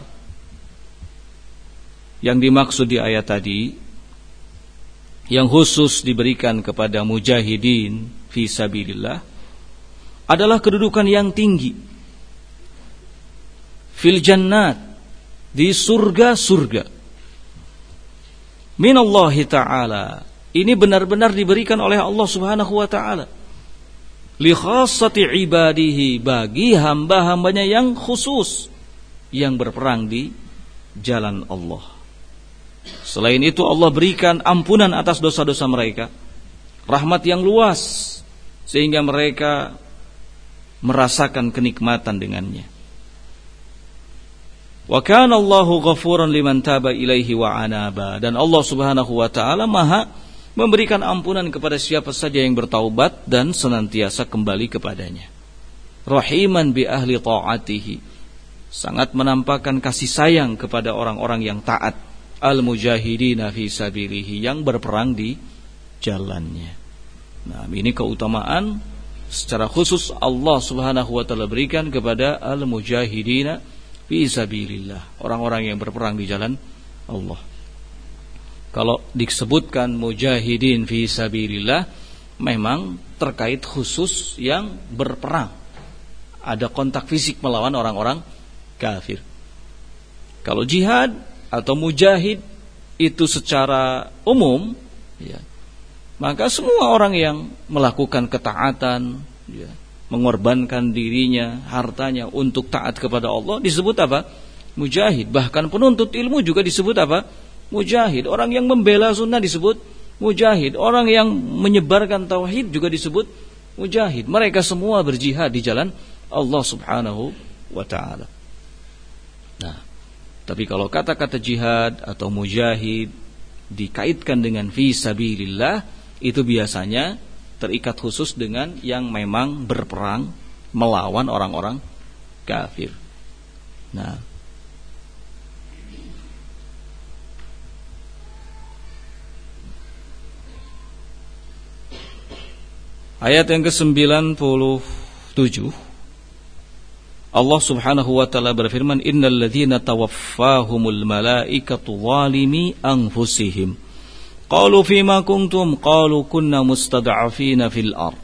yang dimaksud di ayat tadi, yang khusus diberikan kepada mujahidin fi sabilillah, adalah kedudukan yang tinggi fil jannat, di surga-surga, minallahi ta'ala. Ini benar-benar diberikan oleh Allah Subhanahu wa ta'ala li khassati ibadihi, bagi hamba-hambanya yang khusus yang berperang di jalan Allah. Selain itu Allah berikan ampunan atas dosa-dosa mereka, rahmat yang luas sehingga mereka merasakan kenikmatan dengannya. Wa kana Allahu ghafuran liman taba ilaihi wa anaba, dan Allah Subhanahu wa taala Maha memberikan ampunan kepada siapa saja yang bertaubat dan senantiasa kembali kepadanya. Rahiman bi ahli ta'atihi, sangat menampakkan kasih sayang kepada orang-orang yang taat, al-mujahidina fi sabilihi, yang berperang di jalannya. Nah, ini keutamaan secara khusus Allah Subhanahu wa taala berikan kepada al-mujahidina fi sabilillah, orang-orang yang berperang di jalan Allah. Kalau disebutkan mujahidin fi sabilillah, memang terkait khusus yang berperang, ada kontak fisik melawan orang-orang kafir. Kalau jihad atau mujahid itu secara umum, ya, maka semua orang yang melakukan ketaatan, ya, mengorbankan dirinya, hartanya untuk taat kepada Allah disebut apa? Mujahid. Bahkan penuntut ilmu juga disebut apa? Mujahid. Orang yang membela sunnah disebut mujahid. Orang yang menyebarkan tauhid juga disebut mujahid. Mereka semua berjihad di jalan Allah Subhanahu wa ta'ala. Nah, tapi kalau kata-kata jihad atau mujahid dikaitkan dengan fi sabilillah, itu biasanya terikat khusus dengan yang memang berperang melawan orang-orang kafir. Nah, ayat yang ke-97, Allah Subhanahu wa taala berfirman, innal ladzina tawaffahumul malaikatu zalimi anfusihim qalu fima kuntum qalu kunna mustad'afina fil ard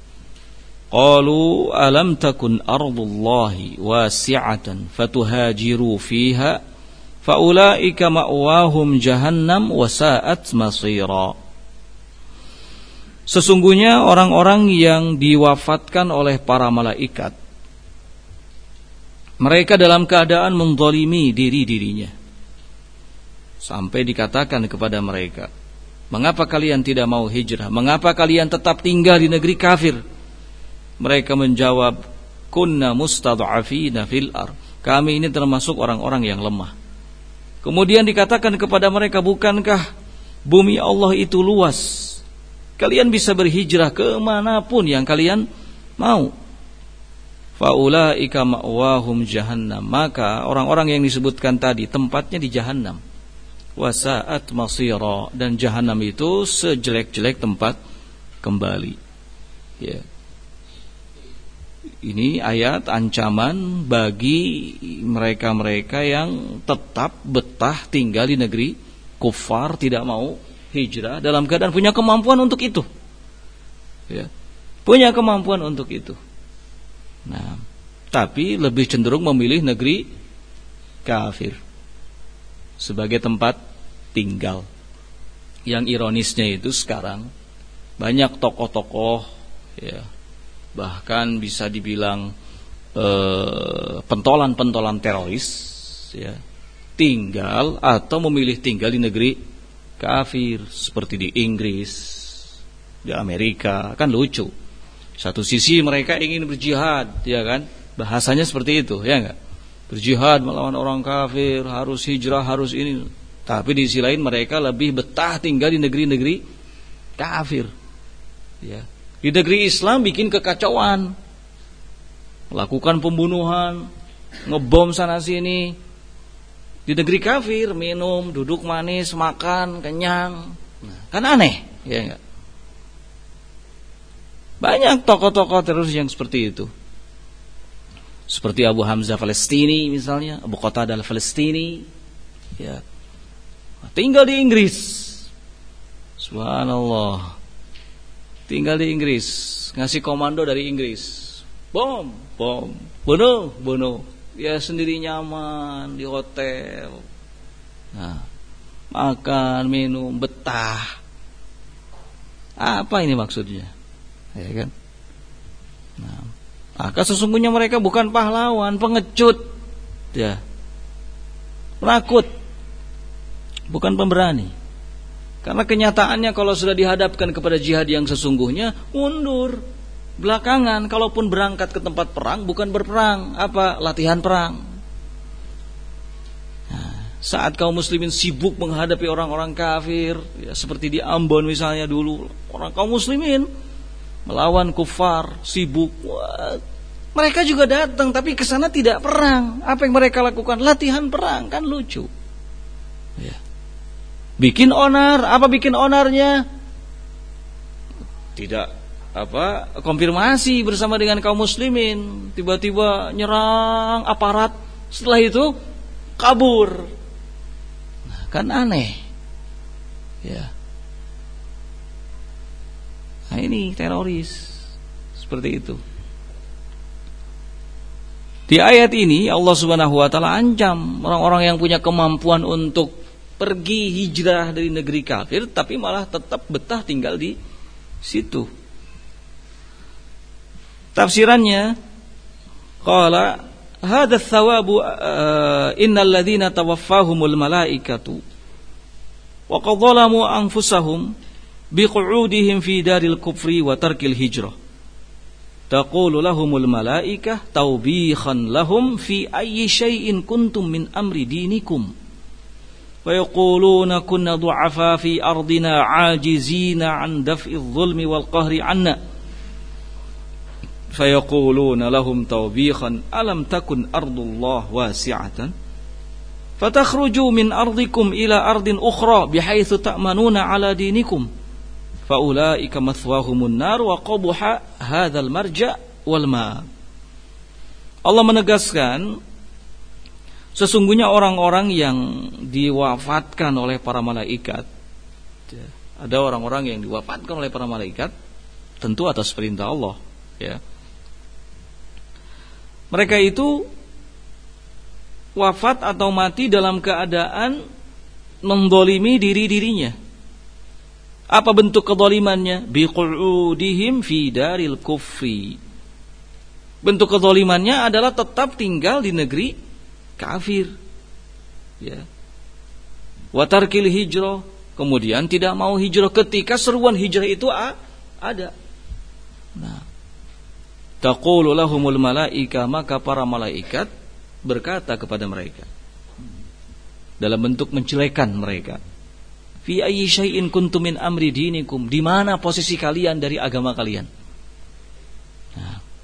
qalu alam takun ardullahi wasi'atan fatuhajiru fiha faulaika ma'wahum jahannam wa sa'at masira. Sesungguhnya orang-orang yang diwafatkan oleh para malaikat, mereka dalam keadaan menzalimi diri-dirinya, sampai dikatakan kepada mereka, mengapa kalian tidak mau hijrah? Mengapa kalian tetap tinggal di negeri kafir? Mereka menjawab, kunna mustad'afina fil ard, kami ini termasuk orang-orang yang lemah. Kemudian dikatakan kepada mereka, bukankah bumi Allah itu luas? Kalian bisa berhijrah kemanapun yang kalian mau. Faulaika ma'wahum jahannam, maka orang-orang yang disebutkan tadi tempatnya di jahannam. Wasa'at masira, dan jahannam itu sejelek-jelek tempat kembali. Ya. Ini ayat ancaman bagi mereka-mereka yang tetap betah tinggal di negeri kufar, tidak mau hijrah dalam keadaan punya kemampuan untuk itu. Ya. Punya kemampuan untuk itu. Nah, tapi lebih cenderung memilih negeri kafir sebagai tempat tinggal. Yang ironisnya itu sekarang banyak tokoh-tokoh, ya, bahkan bisa dibilang pentolan-pentolan teroris, ya, tinggal atau memilih tinggal di negeri kafir seperti di Inggris, di Amerika. Kan lucu. Satu sisi mereka ingin berjihad, ya kan? Bahasanya seperti itu, ya enggak? Berjihad melawan orang kafir, harus hijrah, harus ini. Tapi di sisi lain mereka lebih betah tinggal di negeri-negeri kafir. Ya. Di negeri Islam bikin kekacauan, melakukan pembunuhan, ngebom sana sini. Di negeri kafir minum, duduk manis, makan, kenyang. Nah, kan aneh, ya enggak? Banyak tokoh-tokoh teroris yang seperti itu. Seperti Abu Hamzah Falestini misalnya, Abu Qatadah Falestini, ya. Tinggal di Inggris. Subhanallah. Tinggal di Inggris, ngasih komando dari Inggris. Bom, bunuh. Ya sendiri nyaman di hotel. Nah, makan, minum, betah. Apa ini maksudnya? Ya kan? Nah, maka sesungguhnya mereka bukan pahlawan, pengecut, ya, penakut, bukan pemberani. Karena kenyataannya kalau sudah dihadapkan kepada jihad yang sesungguhnya, mundur, belakangan. Kalaupun berangkat ke tempat perang, bukan berperang, apa? Latihan perang. Nah, saat kaum muslimin sibuk menghadapi orang-orang kafir, ya, seperti di Ambon misalnya dulu, orang kaum muslimin melawan kufar, sibuk. Wah, mereka juga datang, tapi ke sana tidak perang. Apa yang mereka lakukan? Latihan perang, kan lucu. Ya. Bikin onar, apa bikin onarnya? Tidak konfirmasi bersama dengan kaum muslimin, tiba-tiba nyerang aparat, setelah itu kabur. Nah, kan aneh. Ya. Nah, ini teroris seperti itu. Di ayat ini Allah Subhanahu wa taala ancam orang-orang yang punya kemampuan untuk pergi hijrah dari negeri kafir tapi malah tetap betah tinggal di situ. Tafsirannya qala hadza tsawabu innal ladzina tawaffahumul malaikatu wa qad zalamu anfusahum biqu'udihim fi daril kufri wa tarkil hijrah taqulu lahumul malaikah tawbikhan lahum fi ayyi syai'in kuntum min amri dinikum wa yaquluna kunna du'afa fi ardina 'ajizina 'an daf'iz zulmi wal qahri 'anna fayaquluna lahum tawbikhan alam takun ardullah wasi'atan fatakhruju min ardikum ila ardin ukhra bihaitsu ta'manuna 'ala dinikum faulaika mathwahumun nar wa qabuha hadzal marja' wal ma. Allah menegaskan sesungguhnya orang-orang yang diwafatkan oleh para malaikat, ada orang-orang yang diwafatkan oleh para malaikat tentu atas perintah Allah, ya. Mereka itu wafat atau mati dalam keadaan mendolimi diri-dirinya. Apa bentuk kezalimannya? Biqu'udihim fi daril kufri. Bentuk kezalimannya adalah tetap tinggal di negeri kafir. Ya. Wa tarkil hijrah, kemudian tidak mau hijrah ketika seruan hijrah itu ada. Nah, taqulu lahumul malaika, maka para malaikat berkata kepada mereka dalam bentuk menjelekan mereka. Fi ayyi syai'in kuntum min amri dinikum, di mana posisi kalian dari agama kalian? Nah,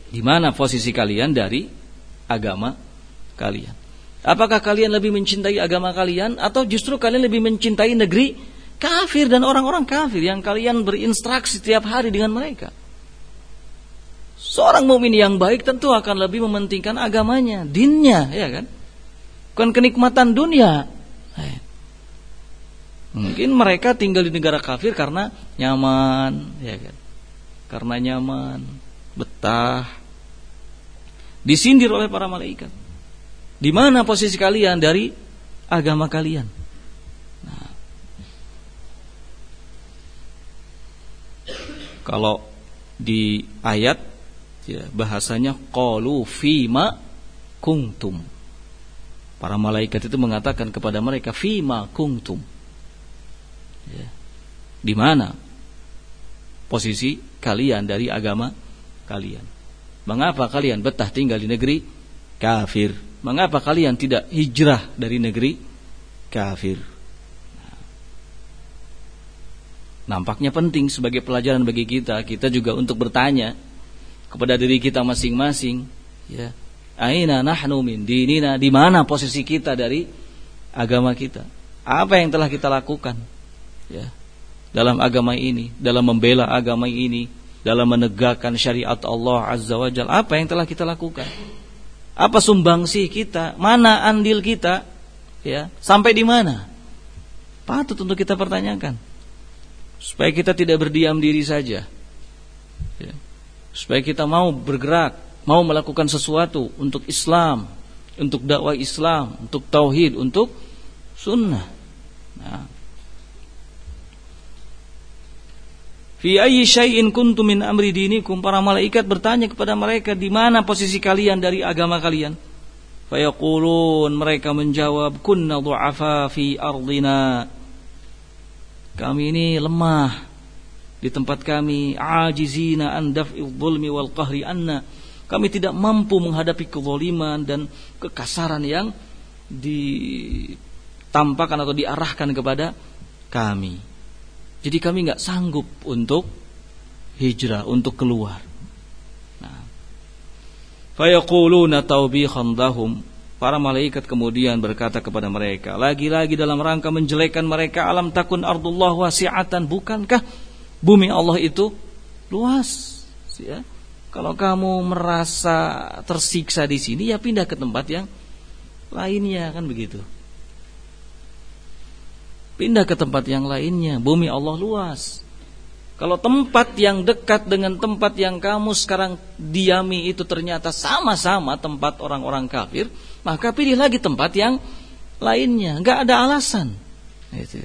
Di mana posisi kalian dari agama kalian? Apakah kalian lebih mencintai agama kalian, atau justru kalian lebih mencintai negeri kafir dan orang-orang kafir yang kalian berinteraksi setiap hari dengan mereka? Seorang mukmin yang baik tentu akan lebih mementingkan agamanya, dinnya, ya kan? Bukan kenikmatan dunia. Mungkin mereka tinggal di negara kafir karena nyaman, ya kan? Karena nyaman, betah, disindir oleh para malaikat. Di mana posisi kalian dari agama kalian? Nah, kalau di ayat ya, bahasanya qalu fima kuntum. Para malaikat itu mengatakan kepada mereka fima kuntum. Ya. Di mana posisi kalian dari agama kalian? Mengapa kalian betah tinggal di negeri kafir? Mengapa kalian tidak hijrah dari negeri kafir? Nampaknya penting sebagai pelajaran bagi kita juga untuk bertanya kepada diri kita masing-masing, ya. Aina nahnu min dinina, di mana posisi kita dari agama kita? Apa yang telah kita lakukan, ya, dalam agama ini, dalam membela agama ini, dalam menegakkan syariat Allah Azza wa Jalla? Apa yang telah kita lakukan? Apa sumbangsih kita? Mana andil kita? Ya, sampai di mana? Patut untuk kita pertanyakan. Supaya kita tidak berdiam diri saja. Ya. Supaya kita mau bergerak, mau melakukan sesuatu untuk Islam, untuk dakwah Islam, untuk tauhid, untuk sunnah. Nah. Fi ayyi syai'in kuntum min amri dinikum, para malaikat bertanya kepada mereka, di mana posisi kalian dari agama kalian? Fayaqulun, mereka menjawab, kunna du'afa fi ardina, kami ini lemah di tempat kami, ajizina an daf'i dhulmi wal qahri anna, kami tidak mampu menghadapi kezaliman dan kekasaran yang ditampakkan atau diarahkan kepada kami. Jadi kami nggak sanggup untuk hijrah, untuk keluar. Nah, fayaquluna tawbihan lahum, para malaikat kemudian berkata kepada mereka, lagi-lagi dalam rangka menjelekkan mereka, alam takun ardullah wasi'atan, bukankah bumi Allah itu luas? Ya, kalau kamu merasa tersiksa di sini, ya pindah ke tempat yang lainnya, kan begitu. Pindah ke tempat yang lainnya. Bumi Allah luas. Kalau tempat yang dekat dengan tempat yang kamu sekarang diami itu ternyata sama-sama tempat orang-orang kafir, maka pilih lagi tempat yang lainnya. Gak ada alasan. Gitu.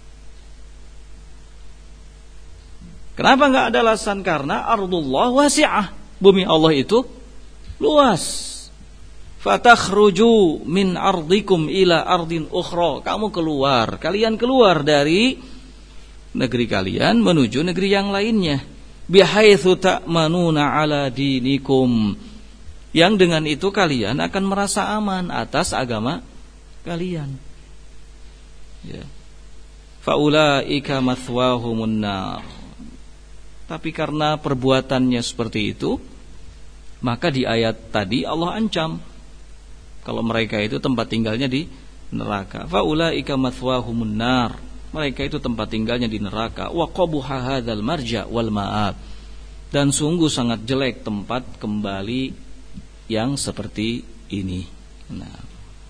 Kenapa gak ada alasan? Karena ardullah wasi'ah. Bumi Allah itu luas. Fatakhruju min ardikum ila ardin ukhra, kalian keluar dari negeri kalian menuju negeri yang lainnya, bihaitsu ta'manuna ala dinikum, yang dengan itu kalian akan merasa aman atas agama kalian. Ya. Faulaika mathwahumun nar. Tapi karena perbuatannya seperti itu, maka di ayat tadi Allah ancam kalau mereka itu tempat tinggalnya di neraka. Faulaika mathwahumun nar, mereka itu tempat tinggalnya di neraka. Wa qabuha hadzal marja wal ma'ab, dan sungguh sangat jelek tempat kembali yang seperti ini. Nah,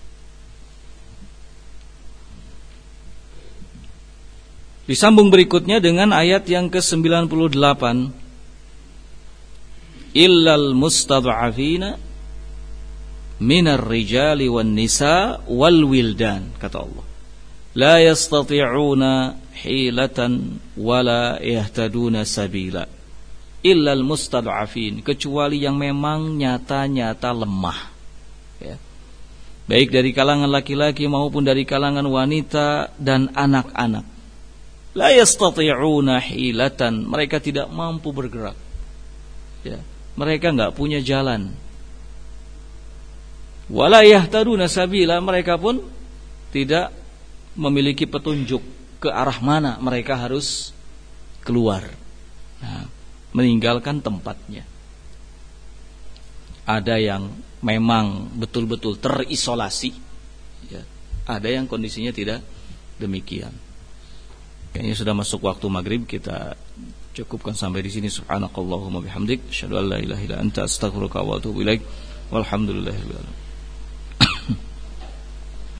disambung berikutnya dengan ayat yang ke-98, illal mustad'afina minar rijali wan nisa wal wildan, kata Allah, la yastati'una hilatan wala yahtaduna sabila illal mustad'afin, kecuali yang memang nyata-nyata lemah, ya. Baik dari kalangan laki-laki maupun dari kalangan wanita dan anak-anak. La yastati'una hilatan, mereka tidak mampu bergerak, ya. Mereka enggak punya jalan. Wala yahtaduna sabila, mereka pun tidak memiliki petunjuk ke arah mana mereka harus keluar. Nah, meninggalkan tempatnya. ada yang memang betul-betul terisolasi, ya. Ada yang kondisinya tidak demikian. Kayaknya sudah masuk waktu maghrib, kita cukupkan sampai di sini. Subhanakallahumma bihamdik, asyhadu an la ilaha illa anta, astaghfiruka wa atubu ilaik. Walhamdulillahirabbil alamin.